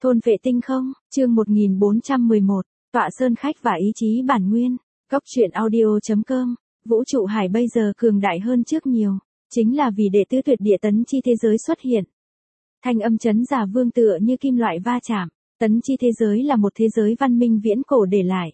Thôn vệ tinh không, chương 1411, tọa sơn khách và ý chí bản nguyên, góc truyện audio.com, vũ trụ hải bây giờ cường đại hơn trước nhiều, chính là vì đệ tứ tuyệt địa tấn chi thế giới xuất hiện. Thanh âm chấn giả vương tựa như kim loại va chạm, tấn chi thế giới là một thế giới văn minh viễn cổ để lại.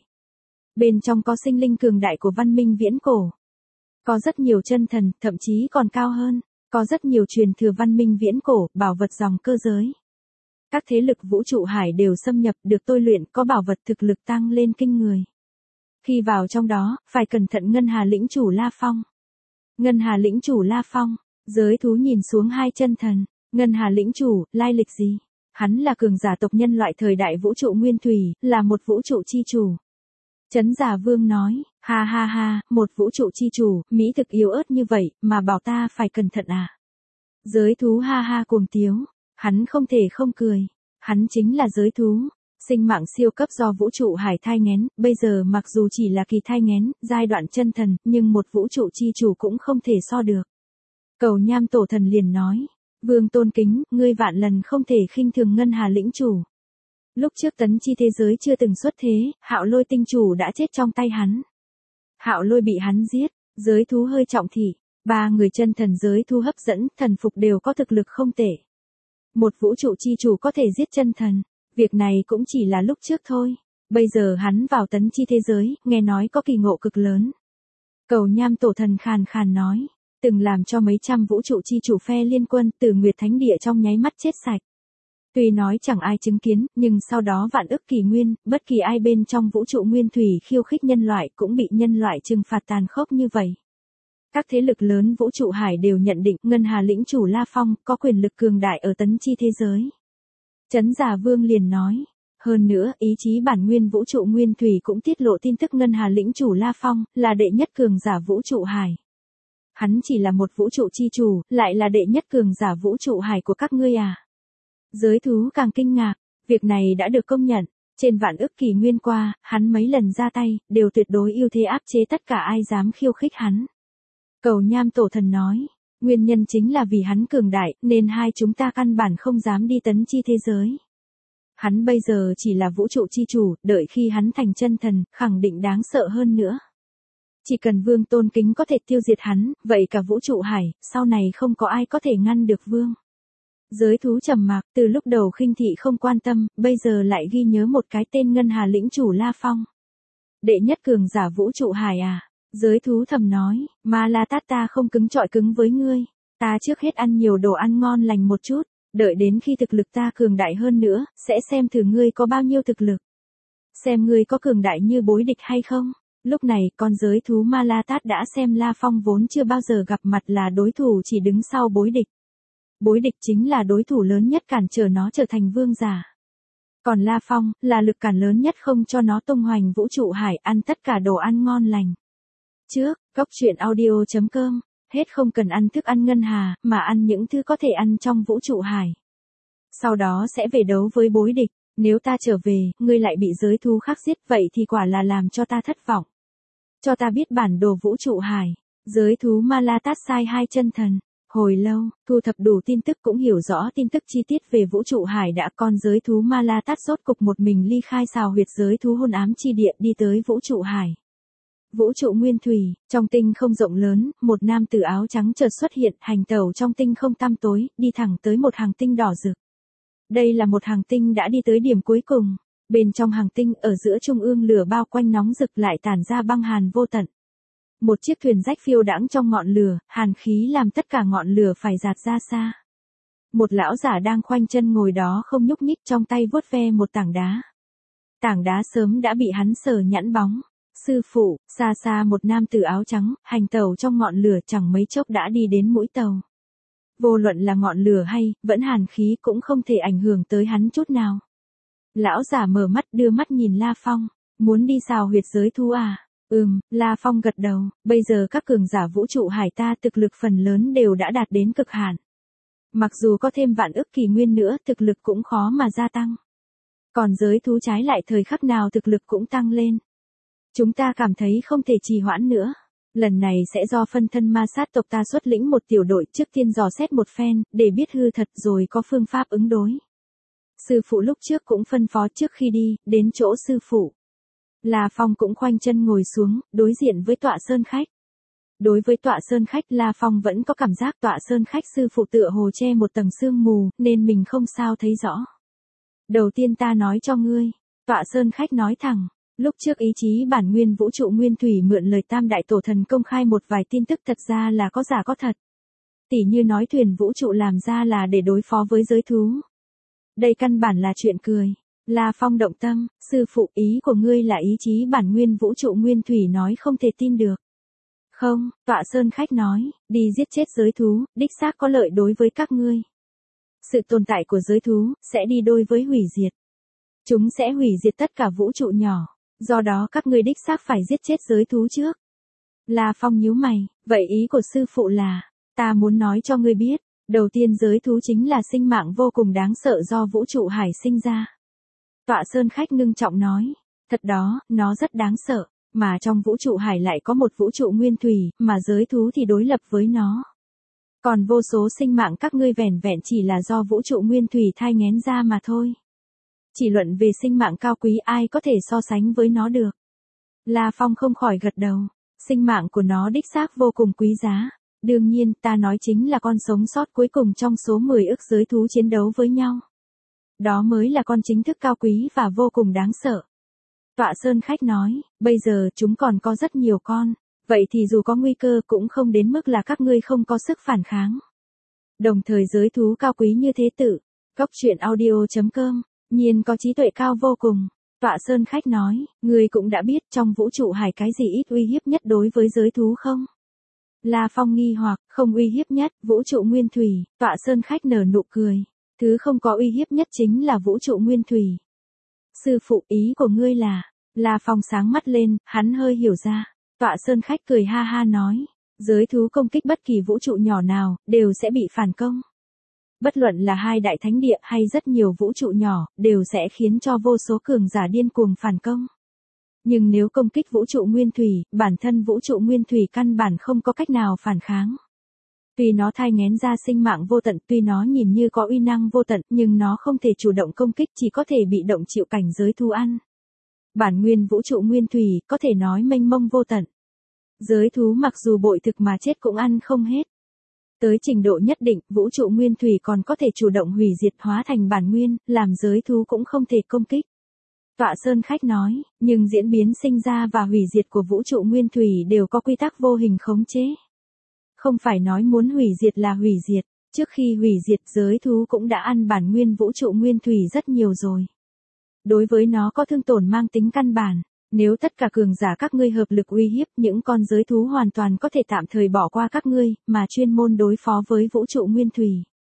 Bên trong có sinh linh cường đại của văn minh viễn cổ. Có rất nhiều chân thần, thậm chí còn cao hơn, có rất nhiều truyền thừa văn minh viễn cổ, bảo vật dòng cơ giới. Các thế lực vũ trụ hải đều xâm nhập được tôi luyện có bảo vật thực lực tăng lên kinh người. Khi vào trong đó, phải cẩn thận Ngân Hà lĩnh chủ La Phong. Ngân Hà lĩnh chủ La Phong, giới thú nhìn xuống hai chân thần, Ngân Hà lĩnh chủ, lai lịch gì? Hắn là cường giả tộc nhân loại thời đại vũ trụ nguyên thủy, là một vũ trụ chi chủ. Chấn giả vương nói, ha ha ha, một vũ trụ chi chủ, mỹ thực yếu ớt như vậy, mà bảo ta phải cẩn thận à? Giới thú ha ha cuồng tiếu. Hắn không thể không cười. Hắn chính là giới thú. Sinh mạng siêu cấp do vũ trụ hải thai nghén, bây giờ mặc dù chỉ là kỳ thai nghén, giai đoạn chân thần, nhưng một vũ trụ chi chủ cũng không thể so được. Cầu Nham tổ thần liền nói, vương tôn kính, ngươi vạn lần không thể khinh thường Ngân Hà lĩnh chủ. Lúc trước tấn chi thế giới chưa từng xuất thế, Hạo Lôi tinh chủ đã chết trong tay hắn. Hạo Lôi bị hắn giết, giới thú hơi trọng thị, ba người chân thần giới thú hấp dẫn, thần phục đều có thực lực không tệ. Một vũ trụ chi chủ có thể giết chân thần, việc này cũng chỉ là lúc trước thôi. Bây giờ hắn vào tấn chi thế giới, nghe nói có kỳ ngộ cực lớn. Cầu Nham tổ thần khàn khàn nói, từng làm cho mấy trăm vũ trụ chi chủ phe liên quân từ Nguyệt Thánh Địa trong nháy mắt chết sạch. Tuy nói chẳng ai chứng kiến, nhưng sau đó vạn ức kỷ nguyên, bất kỳ ai bên trong vũ trụ nguyên thủy khiêu khích nhân loại cũng bị nhân loại trừng phạt tàn khốc như vậy. Các thế lực lớn vũ trụ hải đều nhận định Ngân Hà lĩnh chủ La Phong có quyền lực cường đại ở tấn chi thế giới. Chấn giả vương liền nói, hơn nữa ý chí bản nguyên vũ trụ nguyên thủy cũng tiết lộ tin tức Ngân Hà lĩnh chủ La Phong là đệ nhất cường giả vũ trụ hải. Hắn chỉ là một vũ trụ chi chủ, lại là đệ nhất cường giả vũ trụ hải của các ngươi à? Giới thú càng kinh ngạc, việc này đã được công nhận. Trên vạn ức kỷ nguyên qua, hắn mấy lần ra tay, đều tuyệt đối ưu thế áp chế tất cả ai dám khiêu khích hắn. Cầu Nham tổ thần nói, nguyên nhân chính là vì hắn cường đại, nên hai chúng ta căn bản không dám đi tấn chi thế giới. Hắn bây giờ chỉ là vũ trụ chi chủ, đợi khi hắn thành chân thần, khẳng định đáng sợ hơn nữa. Chỉ cần vương tôn kính có thể tiêu diệt hắn, vậy cả vũ trụ hải, sau này không có ai có thể ngăn được vương. Giới thú trầm mặc, từ lúc đầu khinh thị không quan tâm, bây giờ lại ghi nhớ một cái tên Ngân Hà lĩnh chủ La Phong. Đệ nhất cường giả vũ trụ hải à? Giới thú thầm nói, Ma La Tát ta không cứng trọi cứng với ngươi, ta trước hết ăn nhiều đồ ăn ngon lành một chút, đợi đến khi thực lực ta cường đại hơn nữa, sẽ xem thử ngươi có bao nhiêu thực lực. Xem ngươi có cường đại như bối địch hay không. Lúc này, con giới thú Ma La Tát đã xem La Phong vốn chưa bao giờ gặp mặt là đối thủ chỉ đứng sau bối địch. Bối địch chính là đối thủ lớn nhất cản trở nó trở thành vương giả. Còn La Phong, là lực cản lớn nhất không cho nó tung hoành vũ trụ hải ăn tất cả đồ ăn ngon lành. Trước, góc truyện audio.com, hết không cần ăn thức ăn Ngân Hà, mà ăn những thứ có thể ăn trong vũ trụ hải. Sau đó sẽ về đấu với bối địch, nếu ta trở về, ngươi lại bị giới thú khác giết, vậy thì quả là làm cho ta thất vọng. Cho ta biết bản đồ vũ trụ hải, giới thú Ma La Tát sai hai chân thần. Hồi lâu, thu thập đủ tin tức cũng hiểu rõ tin tức chi tiết về vũ trụ hải đã con giới thú Ma La Tát rốt cục một mình ly khai xào huyệt giới thú hôn ám chi địa đi tới vũ trụ hải. Vũ trụ nguyên thủy, trong tinh không rộng lớn, một nam tử áo trắng chợt xuất hiện, hành tẩu trong tinh không tăm tối, đi thẳng tới một hành tinh đỏ rực. Đây là một hành tinh đã đi tới điểm cuối cùng. Bên trong hành tinh, ở giữa trung ương lửa bao quanh nóng rực lại tản ra băng hàn vô tận. Một chiếc thuyền rách phiêu đãng trong ngọn lửa, hàn khí làm tất cả ngọn lửa phải dạt ra xa. Một lão giả đang khoanh chân ngồi đó không nhúc nhích, trong tay vuốt ve một tảng đá. Tảng đá sớm đã bị hắn sờ nhẵn bóng. Sư phụ, xa xa một nam tử áo trắng, hành tàu trong ngọn lửa chẳng mấy chốc đã đi đến mũi tàu. Vô luận là ngọn lửa hay, vẫn hàn khí cũng không thể ảnh hưởng tới hắn chút nào. Lão giả mở mắt đưa mắt nhìn La Phong, muốn đi xào huyệt giới thú à? La Phong gật đầu, bây giờ các cường giả vũ trụ hải ta thực lực phần lớn đều đã đạt đến cực hạn. Mặc dù có thêm vạn ức kỷ nguyên nữa, thực lực cũng khó mà gia tăng. Còn giới thú trái lại thời khắc nào thực lực cũng tăng lên. Chúng ta cảm thấy không thể trì hoãn nữa. Lần này sẽ do phân thân ma sát tộc ta xuất lĩnh một tiểu đội trước tiên dò xét một phen, để biết hư thật rồi có phương pháp ứng đối. Sư phụ lúc trước cũng phân phó trước khi đi, đến chỗ sư phụ. La Phong cũng khoanh chân ngồi xuống, đối diện với tọa sơn khách. Đối với tọa sơn khách La Phong vẫn có cảm giác tọa sơn khách sư phụ tựa hồ che một tầng sương mù, nên mình không sao thấy rõ. Đầu tiên ta nói cho ngươi, tọa sơn khách nói thẳng, lúc trước ý chí bản nguyên vũ trụ nguyên thủy mượn lời Tam Đại Tổ Thần công khai một vài tin tức thật ra là có giả có thật. Tỉ như nói thuyền vũ trụ làm ra là để đối phó với giới thú. Đây căn bản là chuyện cười. La Phong động tâm, sư phụ ý của ngươi là ý chí bản nguyên vũ trụ nguyên thủy nói không thể tin được. Không, tọa sơn khách nói, đi giết chết giới thú, đích xác có lợi đối với các ngươi. Sự tồn tại của giới thú, sẽ đi đôi với hủy diệt. Chúng sẽ hủy diệt tất cả vũ trụ nhỏ, do đó các ngươi đích xác phải giết chết giới thú trước. La Phong nhíu mày, vậy ý của sư phụ là, ta muốn nói cho ngươi biết, đầu tiên giới thú chính là sinh mạng vô cùng đáng sợ do vũ trụ hải sinh ra. Tọa sơn khách ngưng trọng nói, thật đó, nó rất đáng sợ, mà trong vũ trụ hải lại có một vũ trụ nguyên thủy, mà giới thú thì đối lập với nó. Còn vô số sinh mạng các ngươi vẻn vẹn chỉ là do vũ trụ nguyên thủy thai nghén ra mà thôi. Chỉ luận về sinh mạng cao quý ai có thể so sánh với nó được. La Phong không khỏi gật đầu, sinh mạng của nó đích xác vô cùng quý giá. Đương nhiên ta nói chính là con sống sót cuối cùng trong số 10 ức giới thú chiến đấu với nhau. Đó mới là con chính thức cao quý và vô cùng đáng sợ. Tọa sơn khách nói, bây giờ chúng còn có rất nhiều con, vậy thì dù có nguy cơ cũng không đến mức là các ngươi không có sức phản kháng. Đồng thời giới thú cao quý như thế tử, Cốc truyện audio.com, nhiên có trí tuệ cao vô cùng. Tọa sơn khách nói, ngươi cũng đã biết trong vũ trụ hải cái gì ít uy hiếp nhất đối với giới thú không? La Phong nghi hoặc, không uy hiếp nhất, vũ trụ nguyên thủy, tọa sơn khách nở nụ cười. Thứ không có uy hiếp nhất chính là vũ trụ nguyên thủy. Sư phụ ý của ngươi là, La Phong sáng mắt lên, hắn hơi hiểu ra. Tọa sơn khách cười ha ha nói, giới thú công kích bất kỳ vũ trụ nhỏ nào, đều sẽ bị phản công. Bất luận là hai đại thánh địa hay rất nhiều vũ trụ nhỏ, đều sẽ khiến cho vô số cường giả điên cuồng phản công. Nhưng nếu công kích vũ trụ nguyên thủy, bản thân vũ trụ nguyên thủy căn bản không có cách nào phản kháng. Tuy nó thai nghén ra sinh mạng vô tận, tuy nó nhìn như có uy năng vô tận, nhưng nó không thể chủ động công kích, chỉ có thể bị động chịu cảnh giới thú ăn. Bản nguyên vũ trụ nguyên thủy, có thể nói mênh mông vô tận. Giới thú mặc dù bội thực mà chết cũng ăn không hết. Tới trình độ nhất định, vũ trụ nguyên thủy còn có thể chủ động hủy diệt hóa thành bản nguyên, làm giới thú cũng không thể công kích. Tọa sơn khách nói, nhưng diễn biến sinh ra và hủy diệt của vũ trụ nguyên thủy đều có quy tắc vô hình khống chế. Không phải nói muốn hủy diệt là hủy diệt, trước khi hủy diệt giới thú cũng đã ăn bản nguyên vũ trụ nguyên thủy rất nhiều rồi. Đối với nó có thương tổn mang tính căn bản, nếu tất cả cường giả các ngươi hợp lực uy hiếp, những con giới thú hoàn toàn có thể tạm thời bỏ qua các ngươi, mà chuyên môn đối phó với vũ trụ nguyên thủy.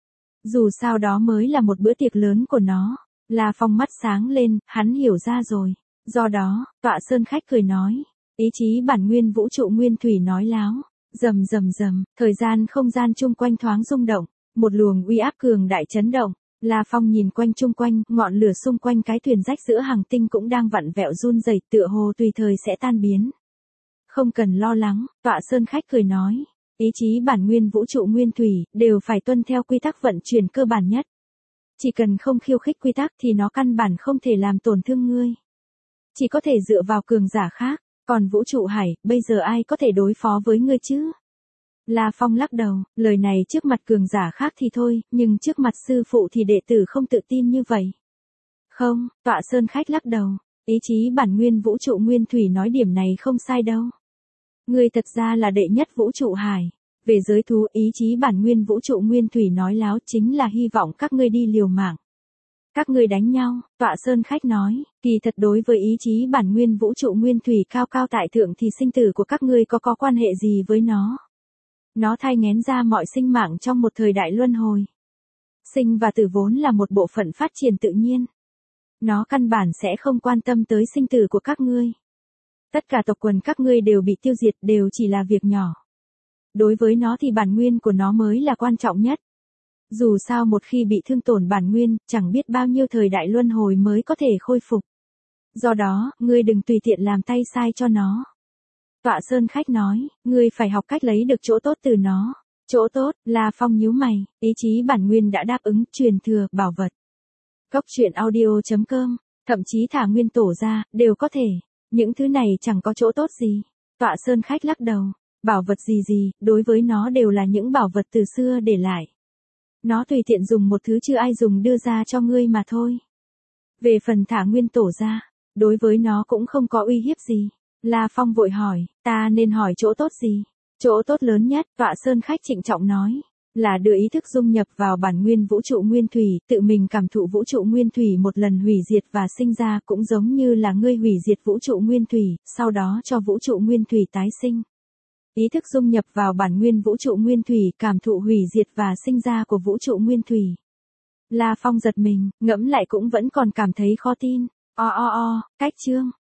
Dù sao đó mới là một bữa tiệc lớn của nó. La Phong mắt sáng lên, hắn hiểu ra rồi. Do đó, tọa sơn khách cười nói, ý chí bản nguyên vũ trụ nguyên thủy nói láo. Rầm rầm rầm, thời gian không gian chung quanh thoáng rung động, một luồng uy áp cường đại chấn động. La Phong nhìn quanh chung quanh, ngọn lửa xung quanh cái thuyền rách giữa hành tinh cũng đang vặn vẹo run rẩy, tựa hồ tùy thời sẽ tan biến. Không cần lo lắng, tọa sơn khách cười nói, ý chí bản nguyên vũ trụ nguyên thủy đều phải tuân theo quy tắc vận chuyển cơ bản nhất. Chỉ cần không khiêu khích quy tắc thì nó căn bản không thể làm tổn thương ngươi. Chỉ có thể dựa vào cường giả khác, còn vũ trụ hải, bây giờ ai có thể đối phó với ngươi chứ? La Phong lắc đầu, lời này trước mặt cường giả khác thì thôi, nhưng trước mặt sư phụ thì đệ tử không tự tin như vậy. Không, tọa sơn khách lắc đầu, ý chí bản nguyên vũ trụ nguyên thủy nói điểm này không sai đâu. Ngươi thật ra là đệ nhất vũ trụ hải. Về giới thú, ý chí bản nguyên vũ trụ nguyên thủy nói láo chính là hy vọng các ngươi đi liều mạng. Các ngươi đánh nhau, tọa sơn khách nói, kỳ thật đối với ý chí bản nguyên vũ trụ nguyên thủy cao cao tại thượng thì sinh tử của các ngươi có quan hệ gì với nó? Nó thai nghén ra mọi sinh mạng trong một thời đại luân hồi. Sinh và tử vốn là một bộ phận phát triển tự nhiên. Nó căn bản sẽ không quan tâm tới sinh tử của các ngươi. Tất cả tộc quần các ngươi đều bị tiêu diệt đều chỉ là việc nhỏ. Đối với nó thì bản nguyên của nó mới là quan trọng nhất. Dù sao một khi bị thương tổn bản nguyên, chẳng biết bao nhiêu thời đại luân hồi mới có thể khôi phục. Do đó, ngươi đừng tùy tiện làm tay sai cho nó. Tọa sơn khách nói, ngươi phải học cách lấy được chỗ tốt từ nó. Chỗ tốt, La Phong nhíu mày, ý chí bản nguyên đã đáp ứng, truyền thừa, bảo vật. Cốc truyện audio.com, thậm chí thả nguyên tổ ra, đều có thể. Những thứ này chẳng có chỗ tốt gì. Tọa Sơn Khách lắc đầu, bảo vật gì, đối với nó đều là những bảo vật từ xưa để lại. Nó tùy tiện dùng một thứ chưa ai dùng đưa ra cho ngươi mà thôi. Về phần thả nguyên tổ ra, đối với nó cũng không có uy hiếp gì. La Phong vội hỏi, ta nên hỏi chỗ tốt gì? Chỗ tốt lớn nhất, Tọa Sơn Khách trịnh trọng nói, là đưa ý thức dung nhập vào bản nguyên vũ trụ nguyên thủy, tự mình cảm thụ vũ trụ nguyên thủy một lần hủy diệt và sinh ra, cũng giống như là ngươi hủy diệt vũ trụ nguyên thủy, sau đó cho vũ trụ nguyên thủy tái sinh. Ý thức dung nhập vào bản nguyên vũ trụ nguyên thủy, cảm thụ hủy diệt và sinh ra của vũ trụ nguyên thủy. La Phong giật mình, ngẫm lại cũng vẫn còn cảm thấy khó tin. Cách chương